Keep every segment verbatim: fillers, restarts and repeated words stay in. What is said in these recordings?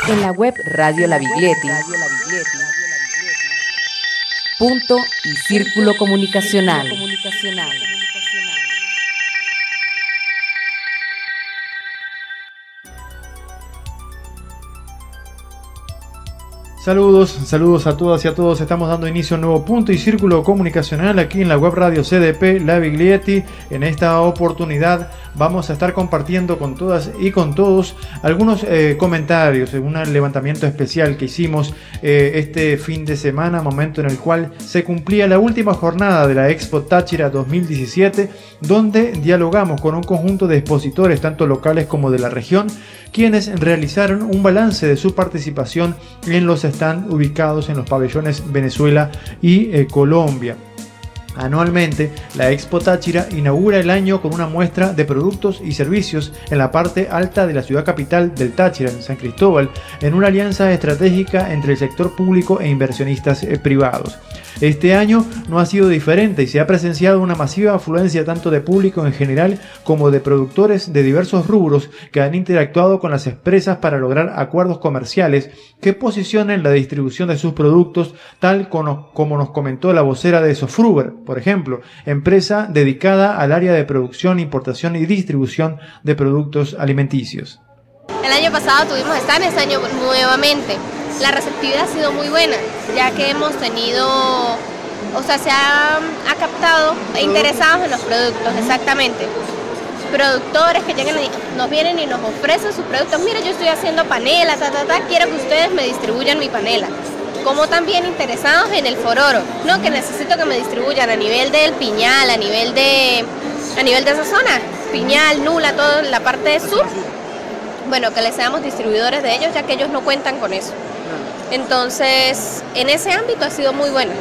En la web Radio La Biglietti. Punto y Círculo Comunicacional. Saludos, saludos a todas y a todos. Estamos dando inicio a un nuevo Punto y Círculo Comunicacional aquí en la web radio C D P La Biglietti. En esta oportunidad vamos a estar compartiendo con todas y con todos algunos eh, comentarios, un levantamiento especial que hicimos eh, este fin de semana, momento en el cual se cumplía la última jornada de la Expo Táchira dos mil diecisiete, donde dialogamos con un conjunto de expositores, tanto locales como de la región, quienes realizaron un balance de su participación en los stands ubicados en los pabellones Venezuela y eh, Colombia. Anualmente, la Expo Táchira inaugura el año con una muestra de productos y servicios en la parte alta de la ciudad capital del Táchira, en San Cristóbal, en una alianza estratégica entre el sector público e inversionistas eh, privados. Este año no ha sido diferente y se ha presenciado una masiva afluencia tanto de público en general como de productores de diversos rubros que han interactuado con las empresas para lograr acuerdos comerciales que posicionen la distribución de sus productos, tal como, como nos comentó la vocera de Sofruber, por ejemplo, empresa dedicada al área de producción, importación y distribución de productos alimenticios. El año pasado tuvimos stand, este año nuevamente. La receptividad ha sido muy buena, ya que hemos tenido, o sea, se ha, ha captado interesados en los productos, exactamente. Productores que llegan y nos vienen y nos ofrecen sus productos. Mira, yo estoy haciendo panela, ta, ta, ta, quiero que ustedes me distribuyan mi panela. Como también interesados en el fororo, no, que necesito que me distribuyan a nivel del Piñal, a nivel de, a nivel de esa zona, Piñal, Nula, toda la parte sur. Bueno, que les seamos distribuidores de ellos, ya que ellos no cuentan con eso. Entonces, en ese ámbito ha sido muy bueno.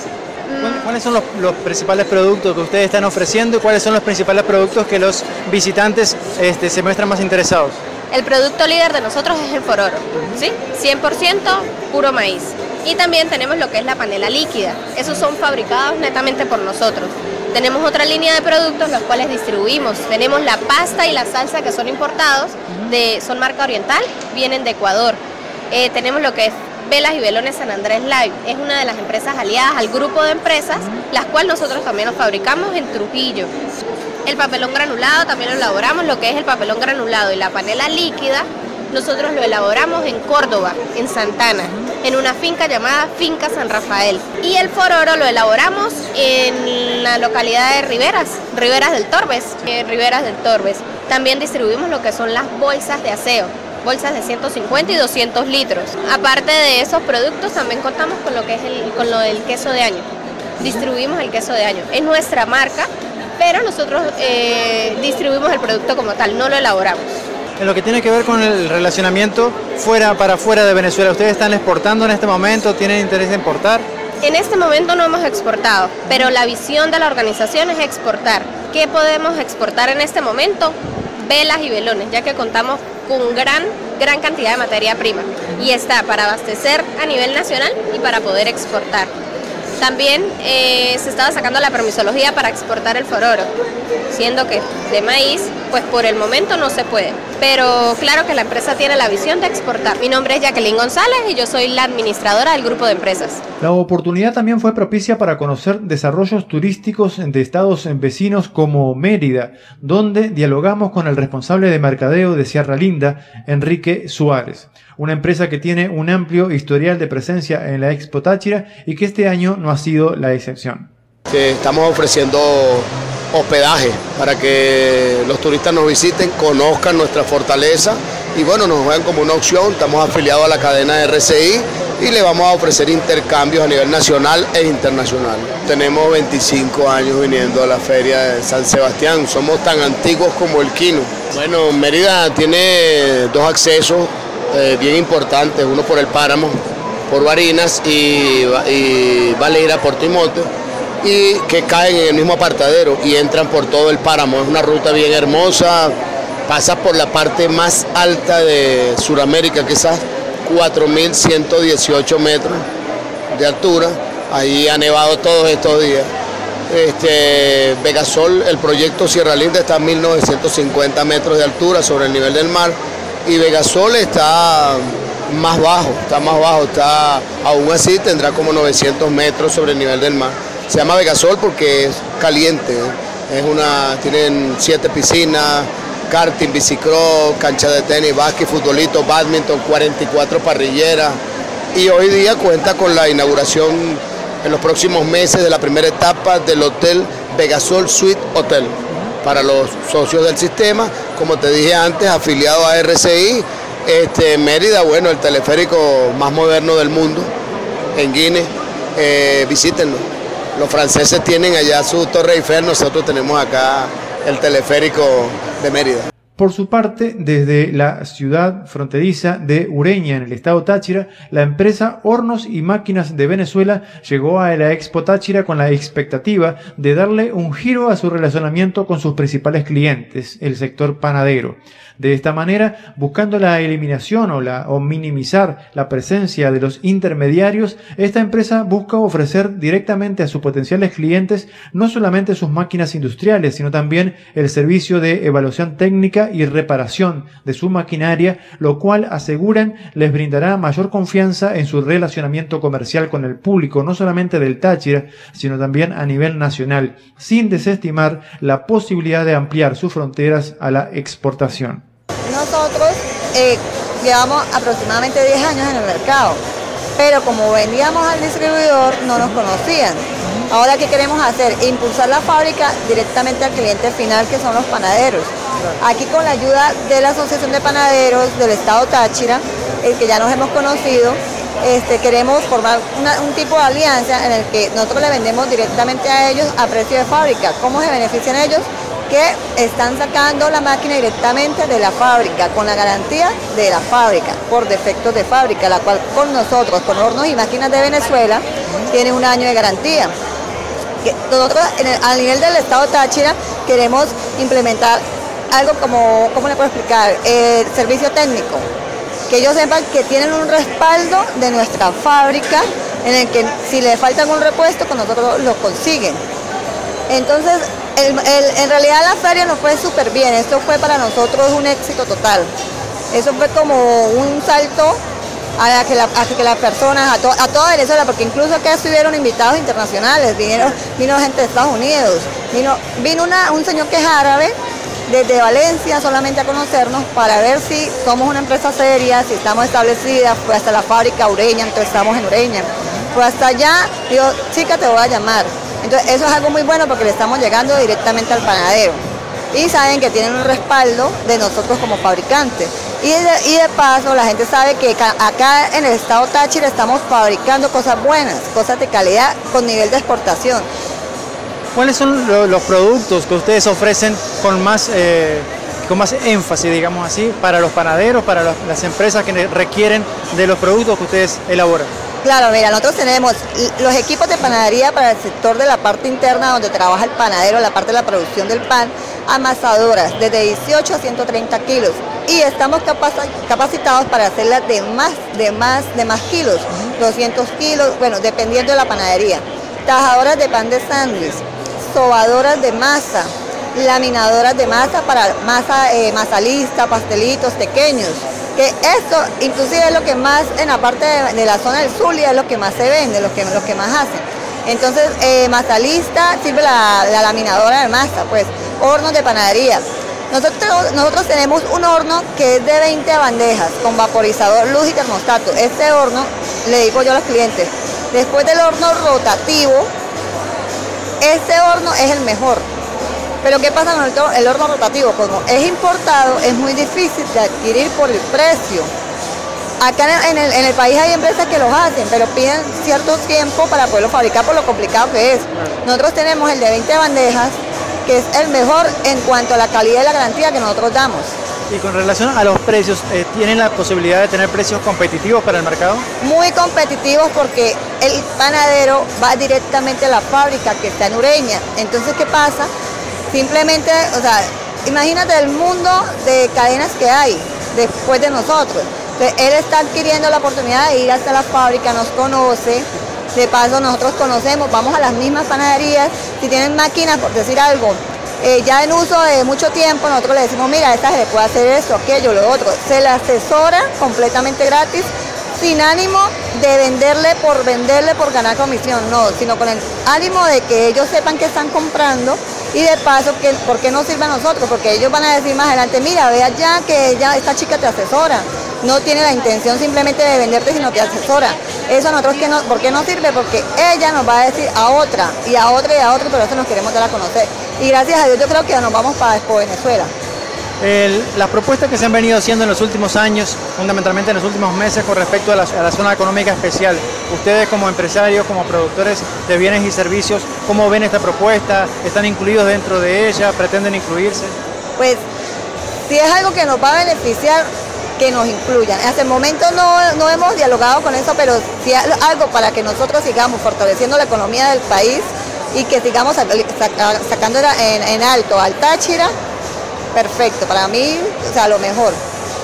¿Cuáles son los, los principales productos que ustedes están ofreciendo y cuáles son los principales productos que los visitantes este, se muestran más interesados? El producto líder de nosotros es el fororo, ¿sí? cien por ciento puro maíz. Y también tenemos lo que es la panela líquida. Esos son fabricados netamente por nosotros. Tenemos otra línea de productos los cuales distribuimos. Tenemos la pasta y la salsa que son importados, de, son marca oriental, vienen de Ecuador. Eh, tenemos lo que es Velas y Velones San Andrés Live. Es una de las empresas aliadas al grupo de empresas, las cuales nosotros también los fabricamos en Trujillo. El papelón granulado también lo elaboramos, lo que es el papelón granulado y la panela líquida, nosotros lo elaboramos en Córdoba, en Santana, en una finca llamada Finca San Rafael. Y el fororo lo elaboramos en la localidad de Riberas, Riberas del Torbes, eh, Riberas del Torbes. También distribuimos lo que son las bolsas de aseo, bolsas de ciento cincuenta y doscientos litros. Aparte de esos productos, también contamos con lo que es el, con lo del queso de año. Distribuimos el queso de año. Es nuestra marca, pero nosotros eh, distribuimos el producto como tal, no lo elaboramos. En lo que tiene que ver con el relacionamiento fuera para fuera de Venezuela, ¿ustedes están exportando en este momento? ¿Tienen interés en exportar? En este momento no hemos exportado, pero la visión de la organización es exportar. ¿Qué podemos exportar en este momento? Velas y velones, ya que contamos con gran, gran cantidad de materia prima y está para abastecer a nivel nacional y para poder exportar. También eh, se estaba sacando la permisología para exportar el fororo, siendo que de maíz, pues por el momento no se puede. Pero claro que la empresa tiene la visión de exportar. Mi nombre es Jacqueline González y yo soy la administradora del grupo de empresas. La oportunidad también fue propicia para conocer desarrollos turísticos de estados vecinos como Mérida, donde dialogamos con el responsable de mercadeo de Sierra Linda, Enrique Suárez, una empresa que tiene un amplio historial de presencia en la Expo Táchira y que este año no ha sido la excepción. Estamos ofreciendo hospedaje para que los turistas nos visiten, conozcan nuestra fortaleza y bueno, nos vean como una opción. Estamos afiliados a la cadena de R C I y le vamos a ofrecer intercambios a nivel nacional e internacional. Tenemos veinticinco años viniendo a la feria de San Sebastián, somos tan antiguos como el Quino. Bueno, Mérida tiene dos accesos eh, bien importantes, uno por el Páramo, por Barinas y, y Valera por Timoteo, y que caen en el mismo apartadero y entran por todo el páramo. Es una ruta bien hermosa, pasa por la parte más alta de Sudamérica, que es a cuatro mil ciento dieciocho metros de altura. Ahí ha nevado todos estos días. Este, Vegasol, el proyecto Sierra Linda está a mil novecientos cincuenta metros de altura sobre el nivel del mar y Vegasol está más bajo, está más bajo, está, aún así tendrá como novecientos metros sobre el nivel del mar. Se llama Vegasol porque es caliente, ¿eh? Es una, tienen siete piscinas, karting, bicicross, cancha de tenis, básquet, futbolito, badminton, cuarenta y cuatro parrilleras, y hoy día cuenta con la inauguración en los próximos meses de la primera etapa del hotel Vegasol Suite Hotel para los socios del sistema, como te dije antes, afiliado a R C I. Este, Mérida, bueno, el teleférico más moderno del mundo, en Guinea, eh, visítenlo. Los franceses tienen allá su Torre Eiffel, nosotros tenemos acá el teleférico de Mérida. Por su parte, desde la ciudad fronteriza de Ureña, en el estado Táchira, la empresa Hornos y Máquinas de Venezuela llegó a la Expo Táchira con la expectativa de darle un giro a su relacionamiento con sus principales clientes, el sector panadero. De esta manera, buscando la eliminación o, la, o minimizar la presencia de los intermediarios, esta empresa busca ofrecer directamente a sus potenciales clientes no solamente sus máquinas industriales, sino también el servicio de evaluación técnica y reparación de su maquinaria, lo cual, aseguran, les brindará mayor confianza en su relacionamiento comercial con el público, no solamente del Táchira, sino también a nivel nacional, sin desestimar la posibilidad de ampliar sus fronteras a la exportación. Nosotros eh, llevamos aproximadamente diez años en el mercado, pero como vendíamos al distribuidor no nos conocían. Ahora, ¿qué queremos hacer? Impulsar la fábrica directamente al cliente final, que son los panaderos. Aquí, con la ayuda de la Asociación de Panaderos del Estado Táchira, el que ya nos hemos conocido, este, queremos formar una, un tipo de alianza en el que nosotros le vendemos directamente a ellos a precio de fábrica. ¿Cómo se benefician ellos? Que están sacando la máquina directamente de la fábrica, con la garantía de la fábrica, por defectos de fábrica, la cual con nosotros, con Hornos y Máquinas de Venezuela, tiene un año de garantía. Nosotros, en el, a nivel del estado Táchira, queremos implementar algo como, ¿cómo le puedo explicar? Eh, servicio técnico, que ellos sepan que tienen un respaldo de nuestra fábrica, en el que si le falta algún repuesto, con nosotros lo consiguen. Entonces, el, el, en realidad la feria nos fue súper bien, esto fue para nosotros un éxito total. Eso fue como un salto a la que, la, a que las personas, a, to, a toda Venezuela, porque incluso acá estuvieron invitados internacionales, vinieron, vino gente de Estados Unidos, vino, vino una, un señor que es árabe, desde Valencia solamente a conocernos para ver si somos una empresa seria, si estamos establecidas. Fue hasta la fábrica Ureña, entonces estamos en Ureña. Fue hasta allá, digo, chica, te voy a llamar. Entonces eso es algo muy bueno porque le estamos llegando directamente al panadero. Y saben que tienen un respaldo de nosotros como fabricantes. Y de, y de paso la gente sabe que acá en el estado Táchira estamos fabricando cosas buenas, cosas de calidad con nivel de exportación. ¿Cuáles son lo, los productos que ustedes ofrecen con más, eh, con más énfasis, digamos así, para los panaderos, para los, las empresas que requieren de los productos que ustedes elaboran? Claro, mira, nosotros tenemos los equipos de panadería para el sector de la parte interna donde trabaja el panadero, la parte de la producción del pan, amasadoras desde dieciocho a ciento treinta kilos, y estamos capacitados para hacerlas de más, de más, de más kilos, doscientos kilos, bueno, dependiendo de la panadería. Tajadoras de pan de sándwich, sobadoras de masa, laminadoras de masa para masa, eh, masa lista, pastelitos pequeños. Que esto inclusive es lo que más en la parte de, de la zona del Zulia es lo que más se vende, lo que, lo que más hacen. Entonces, eh, masa lista sirve la, la laminadora de masa, pues, hornos de panadería. Nosotros, nosotros tenemos un horno que es de veinte bandejas con vaporizador, luz y termostato. Este horno, le digo yo a los clientes, después del horno rotativo, este horno es el mejor. Pero ¿qué pasa con el, el horno rotativo? Como es importado, es muy difícil de adquirir por el precio. Acá en el, en el país hay empresas que los hacen, pero piden cierto tiempo para poderlo fabricar por lo complicado que es. Nosotros tenemos el de veinte bandejas, que es el mejor en cuanto a la calidad y la garantía que nosotros damos. Y con relación a los precios, eh, ¿tienen la posibilidad de tener precios competitivos para el mercado? Muy competitivos, porque el panadero va directamente a la fábrica que está en Ureña. Entonces, ¿qué pasa? Simplemente, o sea, imagínate el mundo de cadenas que hay después de nosotros. Entonces, él está adquiriendo la oportunidad de ir hasta la fábrica, nos conoce, de paso nosotros conocemos, vamos a las mismas panaderías, si tienen máquinas, por decir algo, eh, ya en uso de mucho tiempo, nosotros le decimos, mira, esta se le puede hacer esto, aquello, lo otro. Se le asesora completamente gratis sin ánimo de venderle por venderle por ganar comisión, no, sino con el ánimo de que ellos sepan que están comprando y de paso, que, ¿por qué no sirve a nosotros? Porque ellos van a decir más adelante, mira, ve allá que ella, esta chica te asesora, no tiene la intención simplemente de venderte, sino te asesora. Eso a nosotros, que no, ¿por qué no sirve? Porque ella nos va a decir a otra, y a otra, y a otra, pero eso nos queremos dar a conocer. Y gracias a Dios yo creo que nos vamos para Expo Venezuela. El, las propuestas que se han venido haciendo en los últimos años, fundamentalmente en los últimos meses con respecto a la, a la zona económica especial, ustedes como empresarios, como productores de bienes y servicios, ¿cómo ven esta propuesta? ¿Están incluidos dentro de ella? ¿Pretenden incluirse? Pues si es algo que nos va a beneficiar, que nos incluyan. Hasta el momento no, no hemos dialogado con eso, pero si es algo para que nosotros sigamos fortaleciendo la economía del país y que sigamos sacando en, en alto al Táchira, perfecto, para mí, o sea, lo mejor.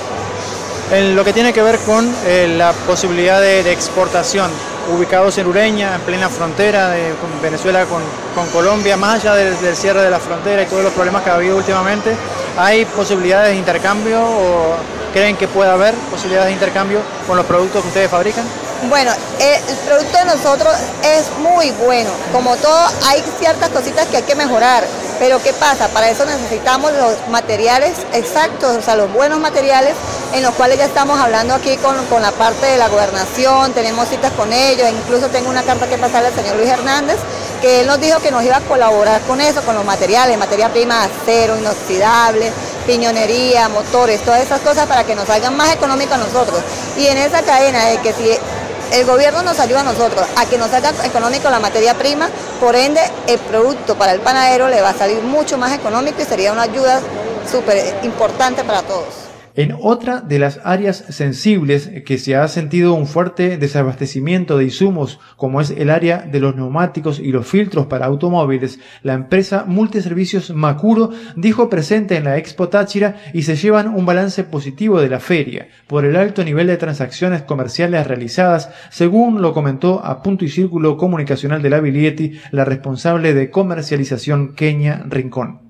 En lo que tiene que ver con eh, la posibilidad de, de exportación, ubicados en Ureña, en plena frontera de con Venezuela con, con Colombia, más allá del, del cierre de la frontera y todos los problemas que ha habido últimamente, ¿hay posibilidades de intercambio o creen que puede haber posibilidades de intercambio con los productos que ustedes fabrican? Bueno, el producto de nosotros es muy bueno. Como todo, hay ciertas cositas que hay que mejorar. Pero ¿qué pasa? Para eso necesitamos los materiales exactos, o sea, los buenos materiales, en los cuales ya estamos hablando aquí con, con la parte de la gobernación, tenemos citas con ellos, incluso tengo una carta que pasarle al señor Luis Hernández, que él nos dijo que nos iba a colaborar con eso, con los materiales, materia prima, acero, inoxidable, piñonería, motores, todas esas cosas para que nos salgan más económicos a nosotros. Y en esa cadena de que si el gobierno nos ayuda a nosotros a que nos salga económico la materia prima, por ende el producto para el panadero le va a salir mucho más económico y sería una ayuda súper importante para todos. En otra de las áreas sensibles que se ha sentido un fuerte desabastecimiento de insumos, como es el área de los neumáticos y los filtros para automóviles, la empresa Multiservicios Macuro dijo presente en la Expo Táchira y se llevan un balance positivo de la feria por el alto nivel de transacciones comerciales realizadas, según lo comentó a Punto y Círculo Comunicacional de la Biglietti la responsable de comercialización Kenia Rincón.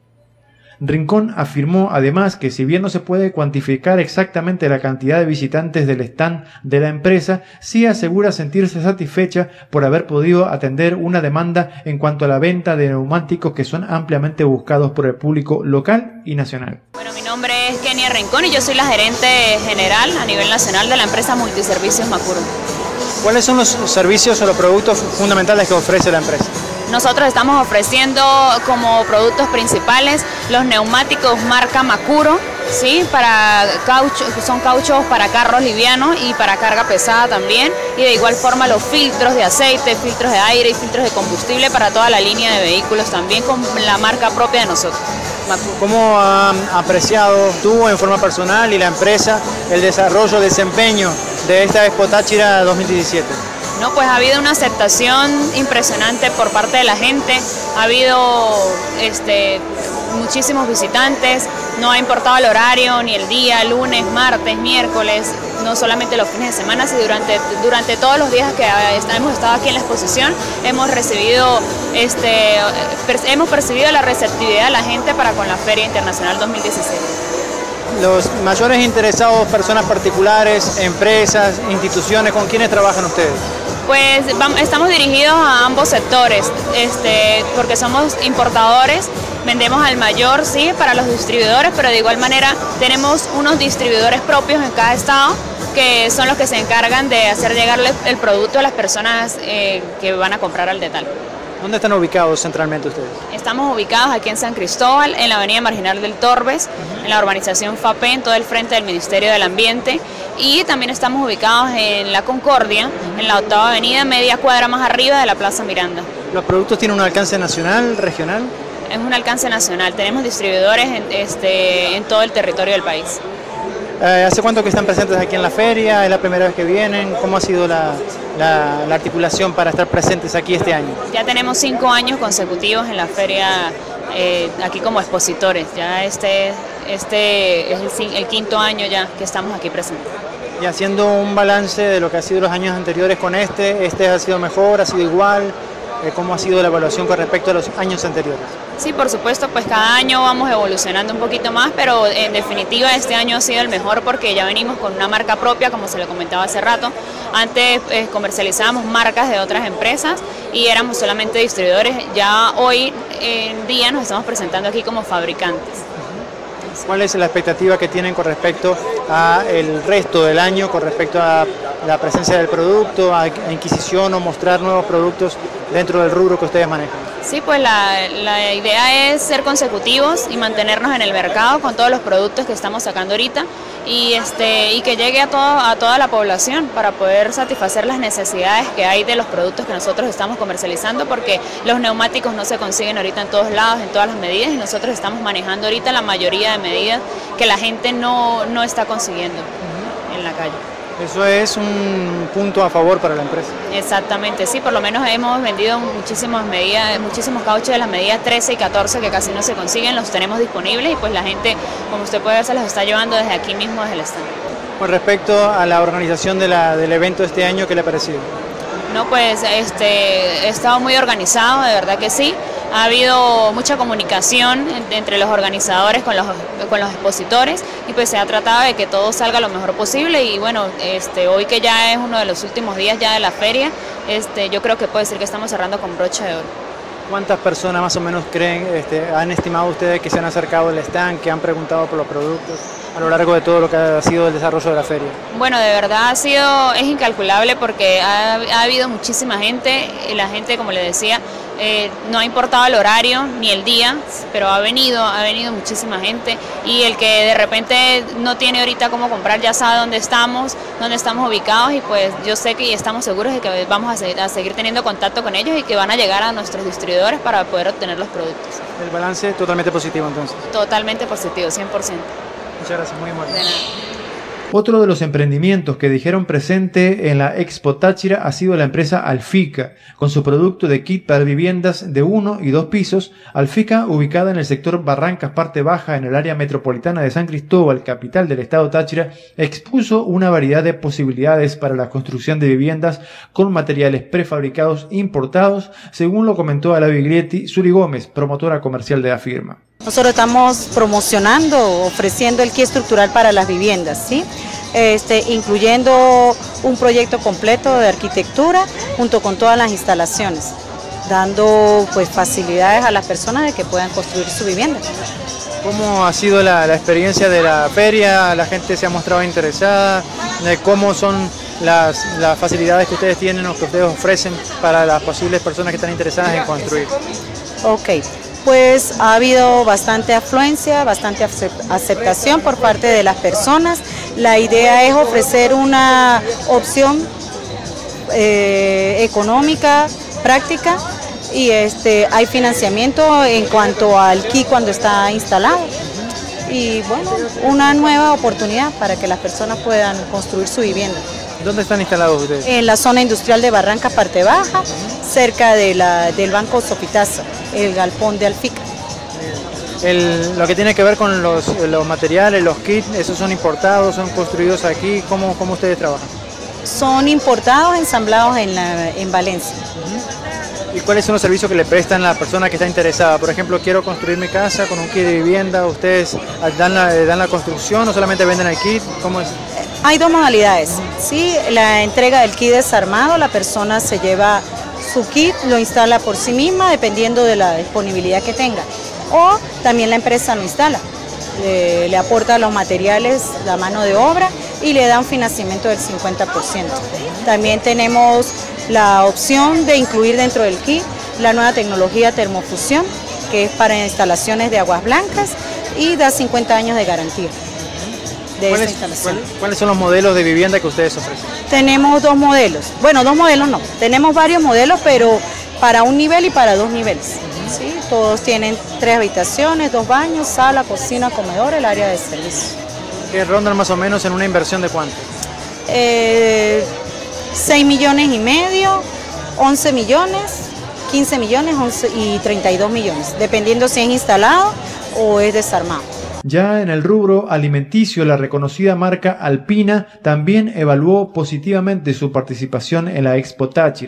Rincón afirmó además que si bien no se puede cuantificar exactamente la cantidad de visitantes del stand de la empresa, sí asegura sentirse satisfecha por haber podido atender una demanda en cuanto a la venta de neumáticos que son ampliamente buscados por el público local y nacional. Bueno, mi nombre es Kenia Rincón y yo soy la gerente general a nivel nacional de la empresa Multiservicios Macuro. ¿Cuáles son los servicios o los productos fundamentales que ofrece la empresa? Nosotros estamos ofreciendo como productos principales los neumáticos marca Macuro, ¿sí? Para caucho, son cauchos para carros livianos y para carga pesada también, y de igual forma los filtros de aceite, filtros de aire y filtros de combustible para toda la línea de vehículos también con la marca propia de nosotros, Macuro. ¿Cómo han apreciado tú en forma personal y la empresa el desarrollo, el desempeño de esta Expo Táchira dos mil diecisiete? No, pues ha habido una aceptación impresionante por parte de la gente, ha habido este, muchísimos visitantes, no ha importado el horario ni el día, lunes, martes, miércoles, no solamente los fines de semana, sino durante, durante todos los días que hemos estado aquí en la exposición, hemos recibido, este, hemos percibido la receptividad de la gente para con la Feria Internacional dos mil dieciséis. Los mayores interesados, personas particulares, empresas, instituciones, ¿con quiénes trabajan ustedes? Pues vamos, estamos dirigidos a ambos sectores, este, porque somos importadores, vendemos al mayor, sí, para los distribuidores, pero de igual manera tenemos unos distribuidores propios en cada estado que son los que se encargan de hacer llegar el producto a las personas eh, que van a comprar al detalle. ¿Dónde están ubicados centralmente ustedes? Estamos ubicados aquí en San Cristóbal, en la avenida Marginal del Torbes, uh-huh. en la urbanización FAPE, en todo el frente del Ministerio del Ambiente, y también estamos ubicados en La Concordia, uh-huh. en la octava avenida, media cuadra más arriba de la Plaza Miranda. ¿Los productos tienen un alcance nacional, regional? Es un alcance nacional, tenemos distribuidores en, este, en todo el territorio del país. Eh, ¿Hace cuánto que están presentes aquí en la feria? ¿Es la primera vez que vienen? ¿Cómo ha sido la, la, la articulación para estar presentes aquí este año? Ya tenemos cinco años consecutivos en la feria, eh, aquí como expositores. Ya este, este es el, el quinto año ya que estamos aquí presentes. Y haciendo un balance de lo que ha sido los años anteriores con este, ¿este ha sido mejor, ha sido igual? Eh, ¿Cómo ha sido la evaluación con respecto a los años anteriores? Sí, por supuesto, pues cada año vamos evolucionando un poquito más, pero en definitiva este año ha sido el mejor porque ya venimos con una marca propia, como se le comentaba hace rato. Antes eh, comercializábamos marcas de otras empresas y éramos solamente distribuidores. Ya hoy en día nos estamos presentando aquí como fabricantes. ¿Cuál es la expectativa que tienen con respecto al resto del año, con respecto a la presencia del producto, a adquisición o mostrar nuevos productos dentro del rubro que ustedes manejan? Sí, pues la, la idea es ser consecutivos y mantenernos en el mercado con todos los productos que estamos sacando ahorita y, este, y que llegue a, todo, a toda la población para poder satisfacer las necesidades que hay de los productos que nosotros estamos comercializando, porque los neumáticos no se consiguen ahorita en todos lados, en todas las medidas, y nosotros estamos manejando ahorita la mayoría de medidas que la gente no, no está consiguiendo uh-huh. en la calle. Eso es un punto a favor para la empresa. Exactamente, sí, por lo menos hemos vendido muchísimas medidas, muchísimos cauchos de las medidas trece y catorce que casi no se consiguen, los tenemos disponibles y pues la gente, como usted puede ver, se los está llevando desde aquí mismo, desde el stand. Con respecto a la organización de la, del evento este año, ¿qué le ha parecido? No, pues este, he estado muy organizado, de verdad que sí. Ha habido mucha comunicación entre los organizadores con los, con los expositores y pues se ha tratado de que todo salga lo mejor posible y bueno, este, hoy que ya es uno de los últimos días ya de la feria, este, yo creo que puede decir que estamos cerrando con broche de oro. ¿Cuántas personas más o menos creen, este, han estimado ustedes que se han acercado al stand, que han preguntado por los productos a lo largo de todo lo que ha sido el desarrollo de la feria? Bueno, de verdad ha sido, es incalculable porque ha, ha habido muchísima gente y la gente, como le decía, eh, no ha importado el horario ni el día, pero ha venido, ha venido muchísima gente y el que de repente no tiene ahorita cómo comprar ya sabe dónde estamos, dónde estamos ubicados y pues yo sé que estamos seguros de que vamos a seguir, a seguir teniendo contacto con ellos y que van a llegar a nuestros distribuidores para poder obtener los productos. El balance totalmente positivo entonces. Totalmente positivo, cien por ciento. Muchas gracias, muy amable. De nada. Otro de los emprendimientos que dijeron presente en la Expo Táchira ha sido la empresa Alfica, con su producto de kit para viviendas de uno y dos pisos. Alfica, ubicada en el sector Barrancas Parte Baja, en el área metropolitana de San Cristóbal, capital del estado Táchira, expuso una variedad de posibilidades para la construcción de viviendas con materiales prefabricados importados, según lo comentó a la Biglietti Suri Gómez, promotora comercial de la firma. Nosotros estamos promocionando, ofreciendo el kit estructural para las viviendas, ¿sí? Este, incluyendo un proyecto completo de arquitectura junto con todas las instalaciones, dando pues facilidades a las personas de que puedan construir su vivienda. ¿Cómo ha sido la, la experiencia de la feria? ¿La gente se ha mostrado interesada? ¿De cómo son las, las facilidades que ustedes tienen o que ustedes ofrecen para las posibles personas que están interesadas en construir? Ok. Pues ha habido bastante afluencia, bastante aceptación por parte de las personas. La idea es ofrecer una opción eh, económica, práctica, y este, hay financiamiento en cuanto al kit cuando está instalado. Y bueno, una nueva oportunidad para que las personas puedan construir su vivienda. ¿Dónde están instalados ustedes? En la zona industrial de Barrancas Parte Baja, cerca de la, del Banco Sopitaza, el galpón de Alfica. El, lo que tiene que ver con los, los materiales, los kits, ¿esos son importados, son construidos aquí? ¿Cómo, cómo ustedes trabajan? Son importados, ensamblados en, la, en Valencia. ¿Y cuáles son los servicios que le prestan a la persona que está interesada? Por ejemplo, quiero construir mi casa con un kit de vivienda, ¿ustedes dan la, dan la construcción o solamente venden el kit? ¿Cómo es? Hay dos modalidades, ¿sí? La entrega del kit desarmado, la persona se lleva su kit, lo instala por sí misma dependiendo de la disponibilidad que tenga. O también la empresa lo instala, le, le aporta los materiales, la mano de obra y le da un financiamiento del cincuenta por ciento. También tenemos la opción de incluir dentro del kit la nueva tecnología termofusión, que es para instalaciones de aguas blancas y da cincuenta años de garantía. De ¿Cuáles, esta instalación. ¿cuáles, ¿Cuáles son los modelos de vivienda que ustedes ofrecen? Tenemos dos modelos, bueno, dos modelos no, tenemos varios modelos, pero para un nivel y para dos niveles. ¿Sí? Todos tienen tres habitaciones, dos baños, sala, cocina, comedor, el área de servicio. ¿Qué rondan más o menos en una inversión de cuánto? Eh, seis millones y medio, once millones, quince millones once y treinta y dos millones, dependiendo si es instalado o es desarmado. Ya en el rubro alimenticio, la reconocida marca Alpina también evaluó positivamente su participación en la Expo Táchira.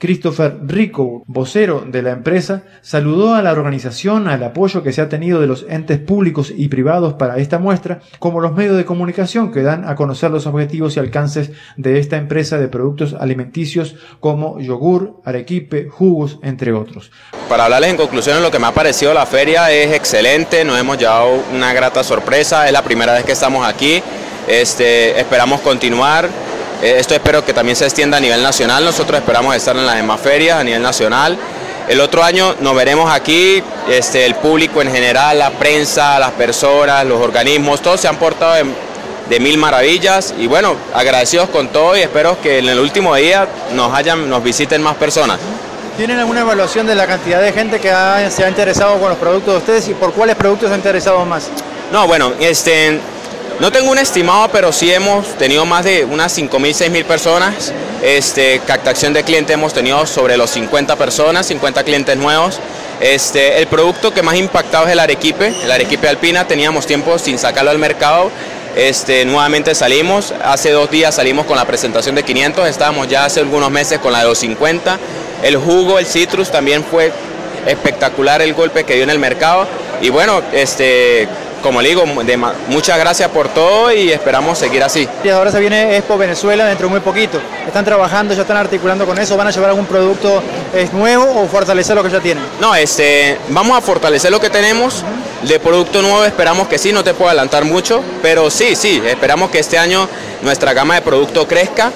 Christopher Rico, vocero de la empresa, saludó a la organización, al apoyo que se ha tenido de los entes públicos y privados para esta muestra, como los medios de comunicación que dan a conocer los objetivos y alcances de esta empresa de productos alimenticios como yogur, arequipe, jugos, entre otros. Para hablarles en conclusión, lo que me ha parecido la feria es excelente, nos hemos llevado una grata sorpresa, es la primera vez que estamos aquí, este, esperamos continuar. Esto espero que también se extienda a nivel nacional, nosotros esperamos estar en las demás ferias a nivel nacional. El otro año nos veremos aquí, este, el público en general, la prensa, las personas, los organismos, todos se han portado de, de mil maravillas y bueno, agradecidos con todo y espero que en el último día nos, hayan, nos visiten más personas. ¿Tienen alguna evaluación de la cantidad de gente que ha, se ha interesado con los productos de ustedes y por cuáles productos se ha interesado más? No, bueno, este... no tengo un estimado, pero sí hemos tenido más de unas cinco mil, seis mil personas. Este, captación de clientes hemos tenido sobre los cincuenta personas, cincuenta clientes nuevos. Este, el producto que más impactado es el arequipe, el arequipe alpina. Teníamos tiempo sin sacarlo al mercado. Este, nuevamente salimos, hace dos días salimos con la presentación de quinientos, estábamos ya hace algunos meses con la de los cincuenta. El jugo, el citrus también fue espectacular el golpe que dio en el mercado. Y bueno, este... como le digo, de, muchas gracias por todo y esperamos seguir así. Y ahora se viene Expo Venezuela dentro de muy poquito. ¿Están trabajando, ya están articulando con eso? ¿Van a llevar algún producto es, nuevo o fortalecer lo que ya tienen? No, este, vamos a fortalecer lo que tenemos. De producto nuevo esperamos que sí, no te puedo adelantar mucho, pero sí, sí, esperamos que este año nuestra gama de producto crezca.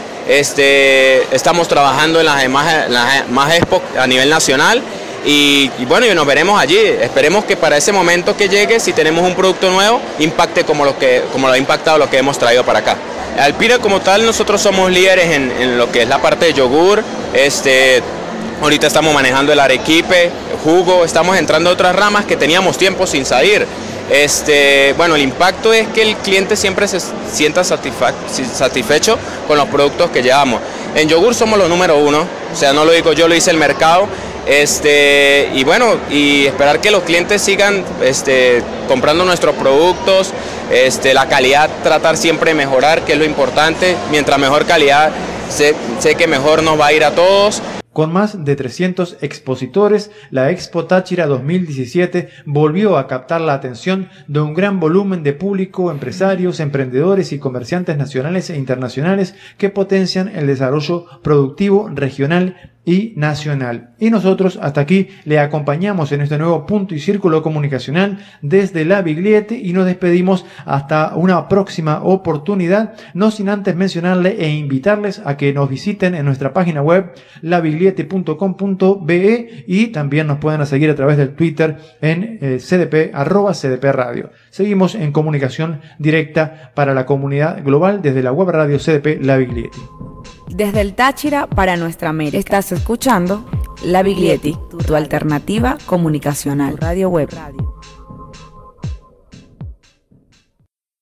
Este, estamos trabajando en las demás, las más Expo a nivel nacional. Y, y bueno, y nos veremos allí. Esperemos que para ese momento que llegue, si tenemos un producto nuevo, impacte como lo que como lo ha impactado lo que hemos traído para acá. Alpina como tal, nosotros somos líderes en, en lo que es la parte de yogur. Este, ahorita estamos manejando el arequipe, jugo, estamos entrando a otras ramas que teníamos tiempo sin salir. Este, bueno, el impacto es que el cliente siempre se sienta satisfecho con los productos que llevamos. En yogur somos los número uno, o sea, no lo digo yo, lo dice el mercado. Este, y bueno, y esperar que los clientes sigan este, comprando nuestros productos, este, la calidad, tratar siempre de mejorar, que es lo importante. Mientras mejor calidad, sé, sé que mejor nos va a ir a todos. Con más de trescientos expositores, la Expo Táchira dos mil diecisiete volvió a captar la atención de un gran volumen de público, empresarios, emprendedores y comerciantes nacionales e internacionales que potencian el desarrollo productivo regional y nacional. Y nosotros hasta aquí le acompañamos en este nuevo punto y círculo comunicacional desde La Biglietti y nos despedimos hasta una próxima oportunidad, no sin antes mencionarle e invitarles a que nos visiten en nuestra página web la biglietti punto com punto be y también nos pueden seguir a través del Twitter en eh, cdp, arroba cdp radio. Seguimos en comunicación directa para la comunidad global desde la web radio C D P La Biglietti. Desde el Táchira para nuestra América. Estás escuchando La Biglietti, tu alternativa comunicacional. Radio web.